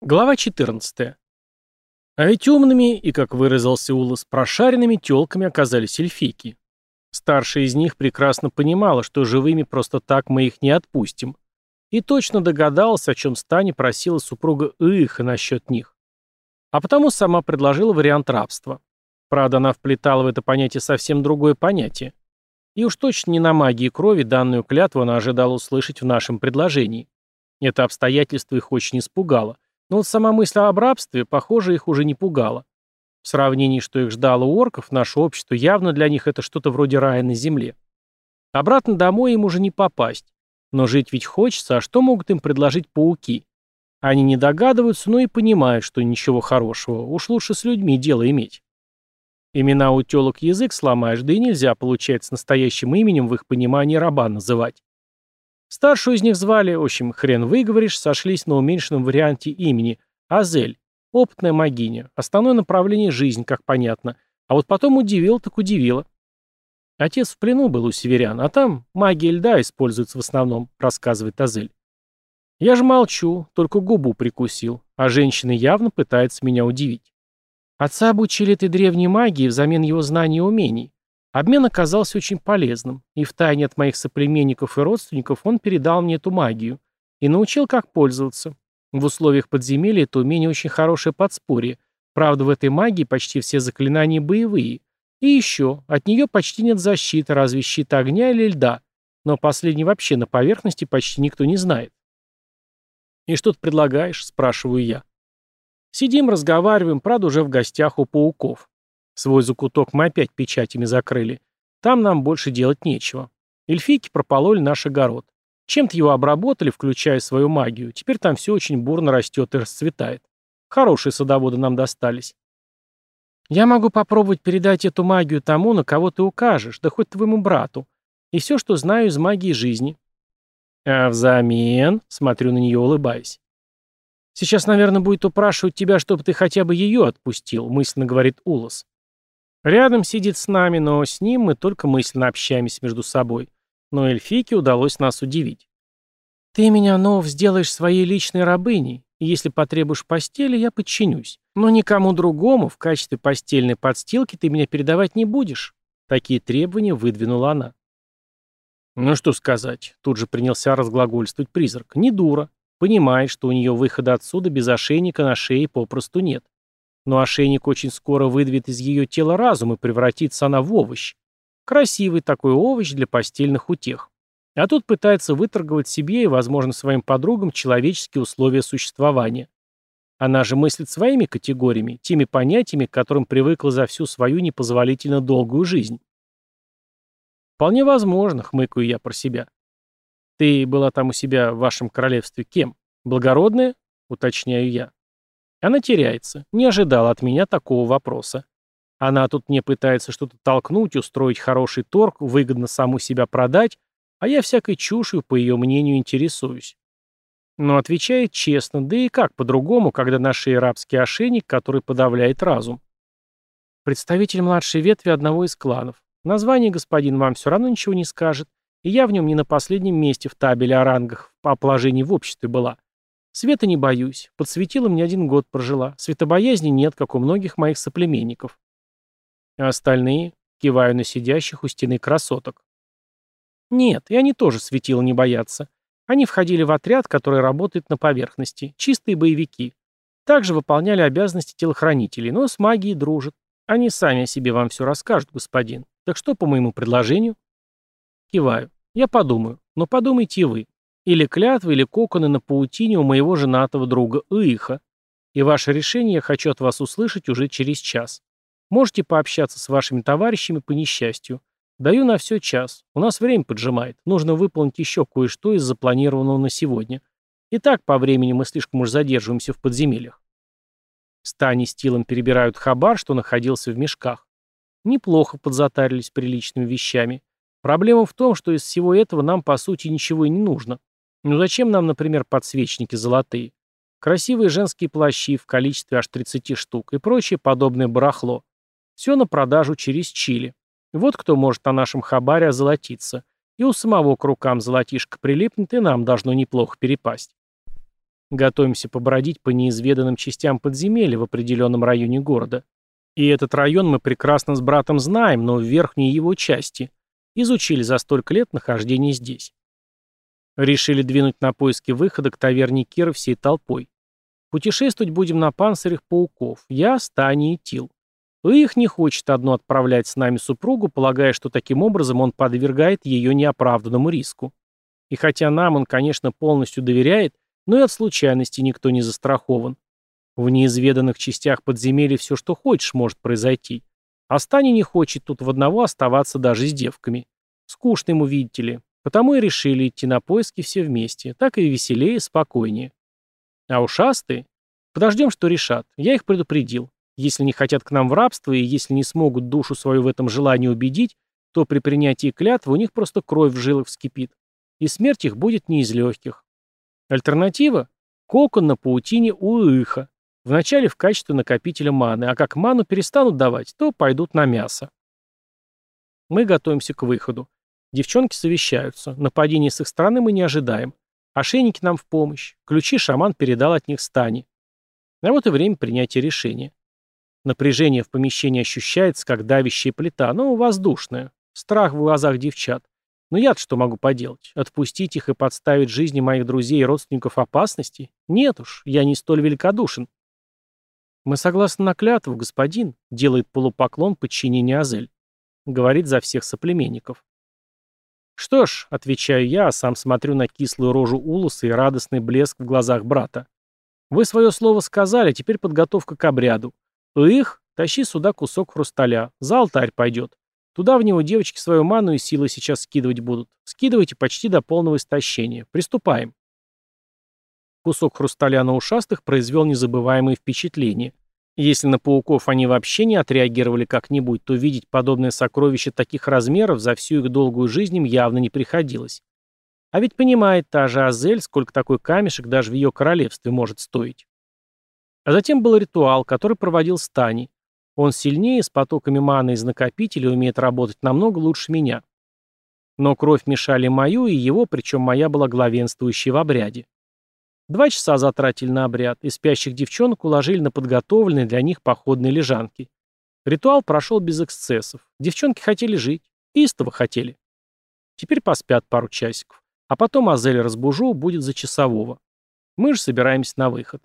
Глава 14. А ведь умными и, как выразился Улас, прошаренными тёлками оказались эльфийки. Старшая из них прекрасно понимала, что живыми просто так мы их не отпустим. И точно догадалась, о чем Стани просила супруга Ииха насчет них. А потому сама предложила вариант рабства. Правда, она вплетала в это понятие совсем другое понятие. И уж точно не на магии крови данную клятву она ожидала услышать в нашем предложении. Это обстоятельство их очень испугало. Но вот сама мысль об рабстве, похоже, их уже не пугала. В сравнении, что их ждало у орков, наше общество явно для них это что-то вроде рая на земле. Обратно домой им уже не попасть. Но жить ведь хочется, а что могут им предложить пауки? Они не догадываются, но и понимают, что ничего хорошего. Уж лучше с людьми дело иметь. Имена у тёлок язык сломаешь, да и нельзя, получается, настоящим именем в их понимании раба называть. Старшую из них звали, в общем, хрен выговоришь, сошлись на уменьшенном варианте имени – Азель, опытная магиня, основное направление – жизнь, как понятно. А вот потом удивил так удивило. Отец в плену был у северян, а там магия льда используется в основном, рассказывает Азель. Я же молчу, только губу прикусил, а женщина явно пытается меня удивить. Отца обучили этой древней магии взамен его знаний и умений. Обмен оказался очень полезным, и втайне от моих соплеменников и родственников он передал мне эту магию и научил, как пользоваться. В условиях подземелья это умение очень хорошее подспорье. Правда, в этой магии почти все заклинания боевые. И еще, от нее почти нет защиты, разве щит огня или льда. Но последний вообще на поверхности почти никто не знает. «И что ты предлагаешь?» – спрашиваю я. Сидим, разговариваем, правда, уже в гостях у пауков. Свой закуток мы опять печатями закрыли. Там нам больше делать нечего. Эльфийки пропололи наш огород. Чем-то его обработали, включая свою магию. Теперь там все очень бурно растет и расцветает. Хорошие садоводы нам достались. Я могу попробовать передать эту магию тому, на кого ты укажешь, да хоть твоему брату. И все, что знаю из магии жизни. А взамен, смотрю на нее, улыбаясь. Сейчас, наверное, будет упрашивать тебя, чтобы ты хотя бы ее отпустил, мысленно говорит Улас. Рядом сидит с нами, но с ним мы только мысленно общаемся между собой. Но эльфийке удалось нас удивить. «Ты меня, Нов, сделаешь своей личной рабыней, и если потребуешь постели, я подчинюсь. Но никому другому в качестве постельной подстилки ты меня передавать не будешь». Такие требования выдвинула она. Ну что сказать, тут же принялся разглагольствовать призрак. Не дура. Понимает, что у нее выхода отсюда без ошейника на шее попросту нет. Но ошейник очень скоро выдавит из ее тела разум, и превратится она в овощ. Красивый такой овощ для постельных утех. А тут пытается выторговать себе и, возможно, своим подругам человеческие условия существования. Она же мыслит своими категориями, теми понятиями, к которым привыкла за всю свою непозволительно долгую жизнь. Вполне возможно, хмыкаю я про себя. Ты была там у себя в вашем королевстве кем? Благородная? Уточняю я. Она теряется. Не ожидала от меня такого вопроса. Она тут мне пытается что-то толкнуть, устроить хороший торг, выгодно саму себя продать, а я всякой чушью, по ее мнению, интересуюсь. Но отвечает честно, да и как по-другому, когда на шее рабский ошейник, который подавляет разум. Представитель младшей ветви одного из кланов. Название господин вам все равно ничего не скажет, и я в нем не на последнем месте в табеле о рангах по положению в обществе была. Света не боюсь, под светилом не один год прожила, светобоязни нет, как у многих моих соплеменников. А остальные, киваю на сидящих у стены красоток. Нет, и они тоже светила не боятся. Они входили в отряд, который работает на поверхности, чистые боевики. Также выполняли обязанности телохранителей, но с магией дружат. Они сами о себе вам все расскажут, господин. Так что по моему предложению? Киваю. Я подумаю, но подумайте и вы. Или клятвы, или коконы на паутине у моего женатого друга Ииха. И ваше решение я хочу от вас услышать уже через час. Можете пообщаться с вашими товарищами по несчастью. Даю на все час. У нас время поджимает. Нужно выполнить еще кое-что из запланированного на сегодня. И так по времени мы слишком уж задерживаемся в подземельях. Стани с Тилом перебирают хабар, что находился в мешках. Неплохо подзатарились приличными вещами. Проблема в том, что из всего этого нам по сути ничего и не нужно. Ну зачем нам, например, подсвечники золотые? Красивые женские плащи в количестве аж 30 штук и прочее подобное барахло. Все на продажу через Чили. Вот кто может на нашем хабаре озолотиться. И у самого к рукам золотишко прилипнет, и нам должно неплохо перепасть. Готовимся побродить по неизведанным частям подземелья в определенном районе города. И этот район мы прекрасно с братом знаем, но в верхней его части. Изучили за столько лет нахождения здесь. Решили двинуть на поиски выхода к таверне Кира всей толпой. Путешествовать будем на панцирях пауков. Я, Стани и Тил. Их не хочет одно отправлять с нами супругу, полагая, что таким образом он подвергает ее неоправданному риску. И хотя нам он, конечно, полностью доверяет, но и от случайности никто не застрахован. В неизведанных частях подземелья все, что хочешь, может произойти. А Стани не хочет тут в одного оставаться даже с девками. Скучно ему, видите ли. Потому и решили идти на поиски все вместе. Так и веселее, спокойнее. А ушастые? Подождем, что решат. Я их предупредил. Если не хотят к нам в рабство, и если не смогут душу свою в этом желании убедить, то при принятии клятвы у них просто кровь в жилах вскипит. И смерть их будет не из легких. Альтернатива? Кокон на паутине у Иха. Вначале в качестве накопителя маны, а как ману перестанут давать, то пойдут на мясо. Мы готовимся к выходу. Девчонки совещаются. Нападения с их стороны мы не ожидаем. Ошейники нам в помощь. Ключи шаман передал от них Стане. А вот и время принятия решения. Напряжение в помещении ощущается, как давящая плита, но воздушная. Страх в глазах девчат. Но я-то что могу поделать? Отпустить их и подставить жизни моих друзей и родственников опасности? Нет уж, я не столь великодушен. Мы согласны на клятву, господин, делает полупоклон подчинения Азель. Говорит за всех соплеменников. Что ж, отвечаю я, а сам смотрю на кислую рожу Улуса и радостный блеск в глазах брата. Вы свое слово сказали, теперь подготовка к обряду. Их, тащи сюда кусок хрусталя, за алтарь пойдет. Туда в него девочки свою ману и силы сейчас скидывать будут. Скидывайте почти до полного истощения. Приступаем. Кусок хрусталя на ушастых произвел незабываемые впечатления. Если на пауков они вообще не отреагировали как-нибудь, то видеть подобное сокровище таких размеров за всю их долгую жизнь им явно не приходилось. А ведь понимает та же Азель, сколько такой камешек даже в ее королевстве может стоить. А затем был ритуал, который проводил Стани. Он сильнее, с потоками маны из накопителя, умеет работать намного лучше меня. Но кровь мешали мою и его, причем моя была главенствующей в обряде. 2 часа затратили на обряд, и спящих девчонок уложили на подготовленные для них походные лежанки. Ритуал прошел без эксцессов. Девчонки хотели жить, истово хотели. Теперь поспят пару часиков. А потом Азель разбужу, будет за часового. Мы же собираемся на выход.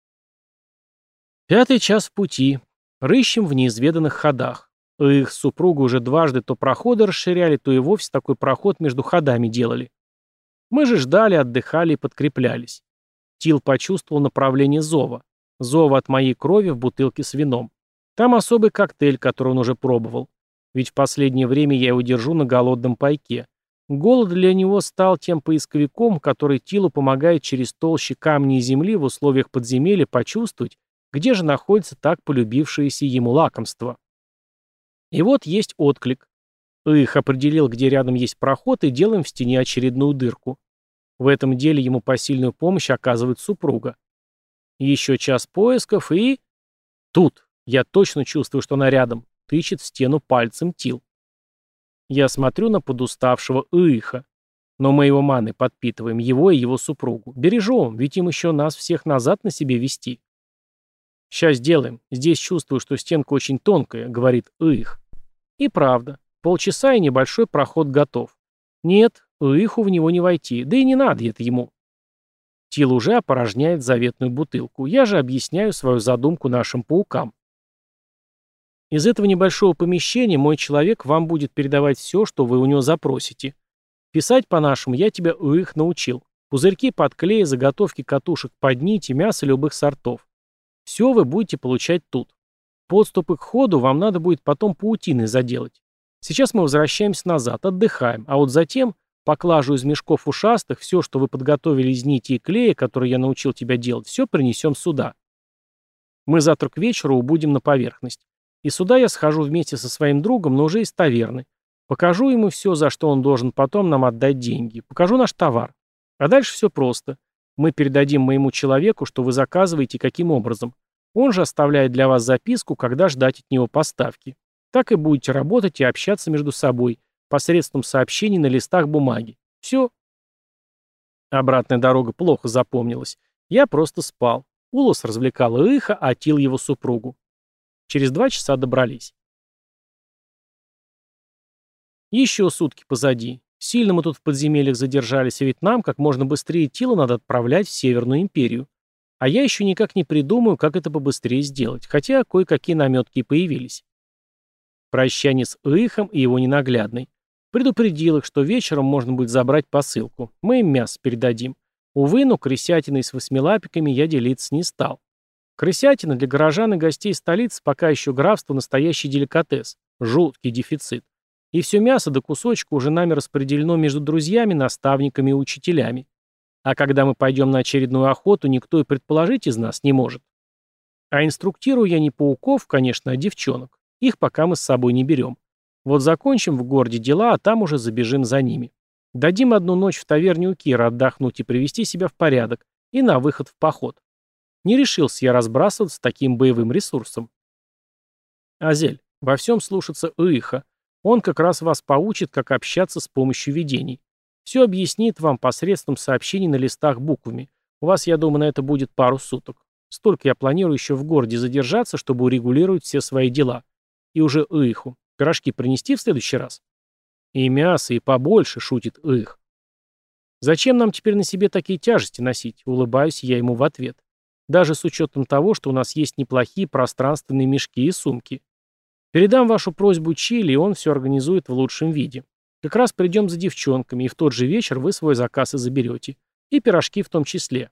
5-й час в пути. Рыщем в неизведанных ходах. Их супругу уже дважды то проходы расширяли, то и вовсе такой проход между ходами делали. Мы же ждали, отдыхали и подкреплялись. Тил почувствовал направление зова. Зова от моей крови в бутылке с вином. Там особый коктейль, который он уже пробовал. Ведь в последнее время я его держу на голодном пайке. Голод для него стал тем поисковиком, который Тилу помогает через толщи камней и земли в условиях подземелья почувствовать, где же находится так полюбившееся ему лакомство. И вот есть отклик. Их определил, где рядом есть проход, и делаем в стене очередную дырку. В этом деле ему посильную помощь оказывает супруга. Еще час поисков и... Тут. Я точно чувствую, что она рядом. Тычет в стену пальцем Тил. Я смотрю на подуставшего Иха. Но мы его маной подпитываем, его и его супругу. Бережем, ведь им еще нас всех назад на себе вести. «Сейчас сделаем. Здесь чувствую, что стенка очень тонкая», — говорит Их. И правда. Полчаса и небольшой проход готов. Нет, Иху в него не войти, да и не надо это ему. Тил уже опорожняет заветную бутылку. Я же объясняю свою задумку нашим паукам. Из этого небольшого помещения мой человек вам будет передавать все, что вы у него запросите. Писать по-нашему я тебя Их научил. Пузырьки под клей, заготовки катушек под нити, мясо любых сортов. Все вы будете получать тут. Подступы к ходу вам надо будет потом паутиной заделать. Сейчас мы возвращаемся назад, отдыхаем, а вот затем поклажу из мешков ушастых, все, что вы подготовили из нити и клея, которые я научил тебя делать, все принесем сюда. Мы завтра к вечеру убудем на поверхность. И сюда я схожу вместе со своим другом, но уже из таверны. Покажу ему все, за что он должен потом нам отдать деньги. Покажу наш товар. А дальше все просто. Мы передадим моему человеку, что вы заказываете и каким образом. Он же оставляет для вас записку, когда ждать от него поставки. Так и будете работать и общаться между собой посредством сообщений на листах бумаги. Все. Обратная дорога плохо запомнилась. Я просто спал. Улас развлекал Иха, а Тил его супругу. Через 2 часа добрались. Еще сутки позади. Сильно мы тут в подземельях задержались, а ведь нам как можно быстрее Тила надо отправлять в Северную империю. А я еще никак не придумаю, как это побыстрее сделать, хотя кое-какие наметки и появились. Прощание с Ихом и его ненаглядной. Предупредил их, что вечером можно будет забрать посылку. Мы им мясо передадим. Увы, но крысятиной с восьмилапиками я делиться не стал. Крысятина для горожан и гостей столицы пока еще графство настоящий деликатес. Жуткий дефицит. И все мясо до кусочка уже нами распределено между друзьями, наставниками и учителями. А когда мы пойдем на очередную охоту, никто и предположить из нас не может. А инструктирую я не пауков, конечно, а девчонок. Их пока мы с собой не берем. Вот закончим в городе дела, а там уже забежим за ними. Дадим одну ночь в таверне у Кира отдохнуть и привести себя в порядок, и на выход в поход. Не решился я разбрасываться таким боевым ресурсом. Азель, во всем слушаться Иха. Он как раз вас поучит, как общаться с помощью видений. Все объяснит вам посредством сообщений на листах буквами. У вас, я думаю, на это будет пару суток. Столько я планирую еще в городе задержаться, чтобы урегулировать все свои дела. И уже Иху. Пирожки принести в следующий раз? И мясо, и побольше, шутит Их. Зачем нам теперь на себе такие тяжести носить? Улыбаюсь я ему в ответ. Даже с учетом того, что у нас есть неплохие пространственные мешки и сумки. Передам вашу просьбу Чили, и он все организует в лучшем виде. Как раз придем за девчонками, и в тот же вечер вы свой заказ и заберете. И пирожки в том числе.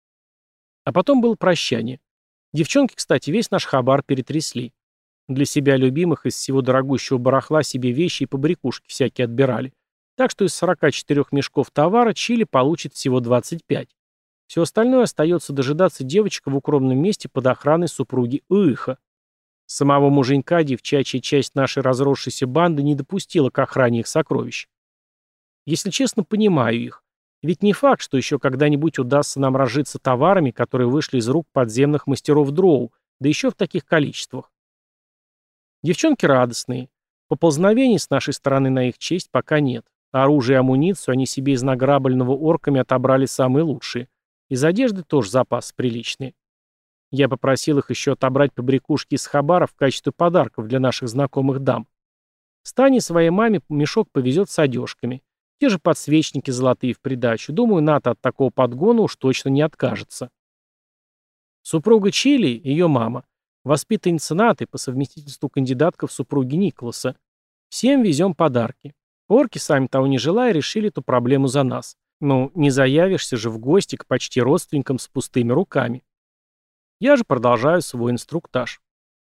А потом было прощание. Девчонки, кстати, весь наш хабар перетрясли. Для себя любимых из всего дорогущего барахла себе вещи и побрякушки всякие отбирали. Так что из 44 мешков товара Чили получит всего 25. Все остальное остается дожидаться девочек в укромном месте под охраной супруги Иха. Самого муженька девчачья часть нашей разросшейся банды не допустила к охране их сокровищ. Если честно, понимаю их. Ведь не факт, что еще когда-нибудь удастся нам разжиться товарами, которые вышли из рук подземных мастеров Дроу, да еще в таких количествах. Девчонки радостные. Поползновений с нашей стороны на их честь пока нет. Оружие и амуницию они себе из награбленного орками отобрали самые лучшие. Из одежды тоже запас приличный. Я попросил их еще отобрать побрякушки из хабара в качестве подарков для наших знакомых дам. Стане своей маме мешок повезет с одежками. Те же подсвечники золотые в придачу. Думаю, Ната от такого подгона уж точно не откажется. Супруга Чили, ее мама, воспитанница Наты, по совместительству кандидатка в супруги Николаса. Всем везем подарки. Орки, сами того не желая, решили эту проблему за нас. Ну, не заявишься же в гости к почти родственникам с пустыми руками. Я же продолжаю свой инструктаж.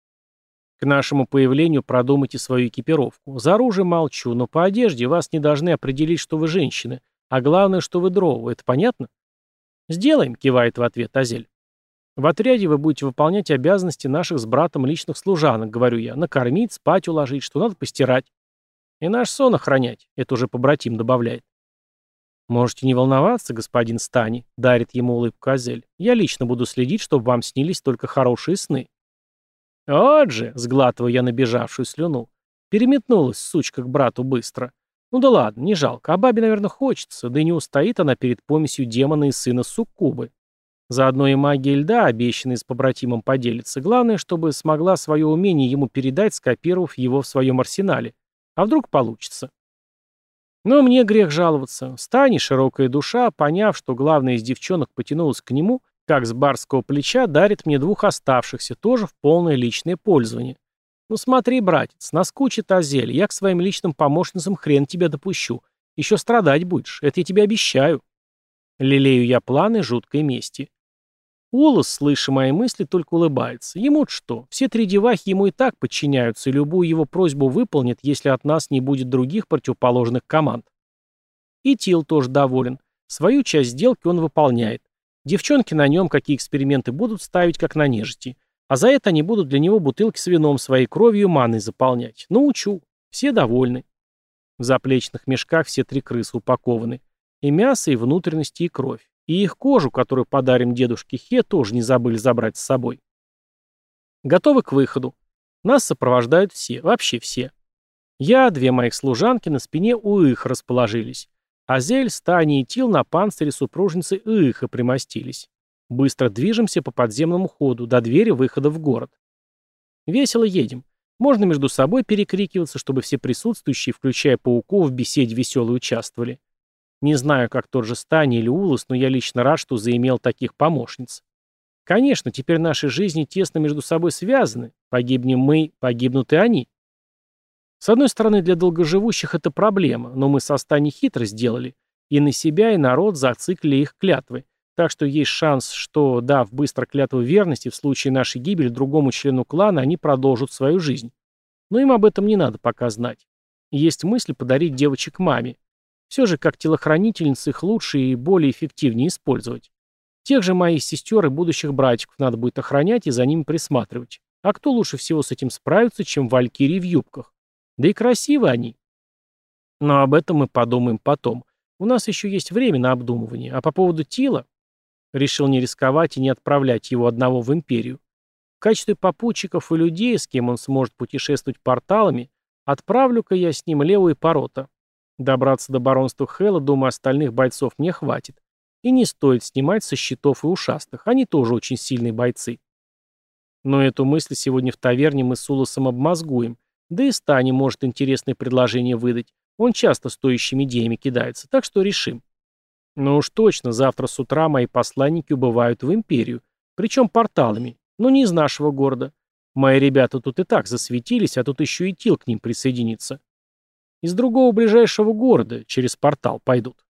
К нашему появлению продумайте свою экипировку. За оружие молчу, но по одежде вас не должны определить, что вы женщины, а главное, что вы дроу. Это понятно? Сделаем, кивает в ответ Азель. В отряде вы будете выполнять обязанности наших с братом личных служанок, говорю я. Накормить, спать уложить, что надо постирать. И наш сон охранять, это уже побратим добавляет. «Можете не волноваться, господин Стани», — дарит ему улыбку Азель. «Я лично буду следить, чтобы вам снились только хорошие сны». «Вот же», — сглатываю я набежавшую слюну, переметнулась сучка к брату быстро. «Ну да ладно, не жалко, а бабе, наверное, хочется, да и не устоит она перед помесью демона и сына суккубы. Заодно и магия льда, обещанная с побратимом, поделится. Главное, чтобы смогла свое умение ему передать, скопировав его в своем арсенале. А вдруг получится?» Но мне грех жаловаться. Стани, широкая душа, поняв, что главная из девчонок потянулась к нему, как с барского плеча, дарит мне 2 оставшихся, тоже в полное личное пользование. Ну смотри, братец, наскучит Азель, я к своим личным помощницам хрен тебя допущу. Еще страдать будешь, это я тебе обещаю. Лелею я планы жуткой мести. Улас, слыша мои мысли, только улыбается. Ему-то что? Все 3 девахи ему и так подчиняются, и любую его просьбу выполнит, если от нас не будет других противоположных команд. И Тил тоже доволен. Свою часть сделки он выполняет. Девчонки на нем какие эксперименты будут ставить, как на нежити. А за это они будут для него бутылки с вином своей кровью и маной заполнять. Научу. Все довольны. В заплечных мешках все 3 крысы упакованы. И мясо, и внутренности, и кровь. И их кожу, которую подарим дедушке Хе, тоже не забыли забрать с собой. Готовы к выходу. Нас сопровождают все, вообще все. Я, 2 моих служанки на спине у их расположились. Азель, Стани и Тил на панцире супружницы Иха примостились. Быстро движемся по подземному ходу до двери выхода в город. Весело едем. Можно между собой перекрикиваться, чтобы все присутствующие, включая пауков, в беседе веселой участвовали. Не знаю, как тот же Стани или Улас, но я лично рад, что заимел таких помощниц. Конечно, теперь наши жизни тесно между собой связаны. Погибнем мы, погибнут и они. С одной стороны, для долгоживущих это проблема, но мы со Стани хитро сделали. И на себя, и народ зациклили их клятвы. Так что есть шанс, что, дав быстро клятву верности, в случае нашей гибели другому члену клана, они продолжат свою жизнь. Но им об этом не надо пока знать. Есть мысль подарить девочек маме. Все же, как телохранительниц, их лучше и более эффективнее использовать. Тех же моих сестер и будущих братиков надо будет охранять и за ними присматривать. А кто лучше всего с этим справится, чем валькирии в юбках? Да и красивы они. Но об этом мы подумаем потом. У нас еще есть время на обдумывание. А по поводу Тила, решил не рисковать и не отправлять его одного в Империю. В качестве попутчиков и людей, с кем он сможет путешествовать порталами, отправлю-ка я с ним Лео и Порота. Добраться до баронства Хэлла, думаю, остальных бойцов мне хватит. И не стоит снимать со щитов и ушастых, они тоже очень сильные бойцы. Но эту мысль сегодня в таверне мы с Улосом обмозгуем, да и Стани может интересное предложение выдать. Он часто стоящими идеями кидается, так что решим. Но уж точно, завтра с утра мои посланники убывают в Империю, причем порталами, но не из нашего города. Мои ребята тут и так засветились, а тут еще и Тил к ним присоединится. Из другого ближайшего города через портал пойдут.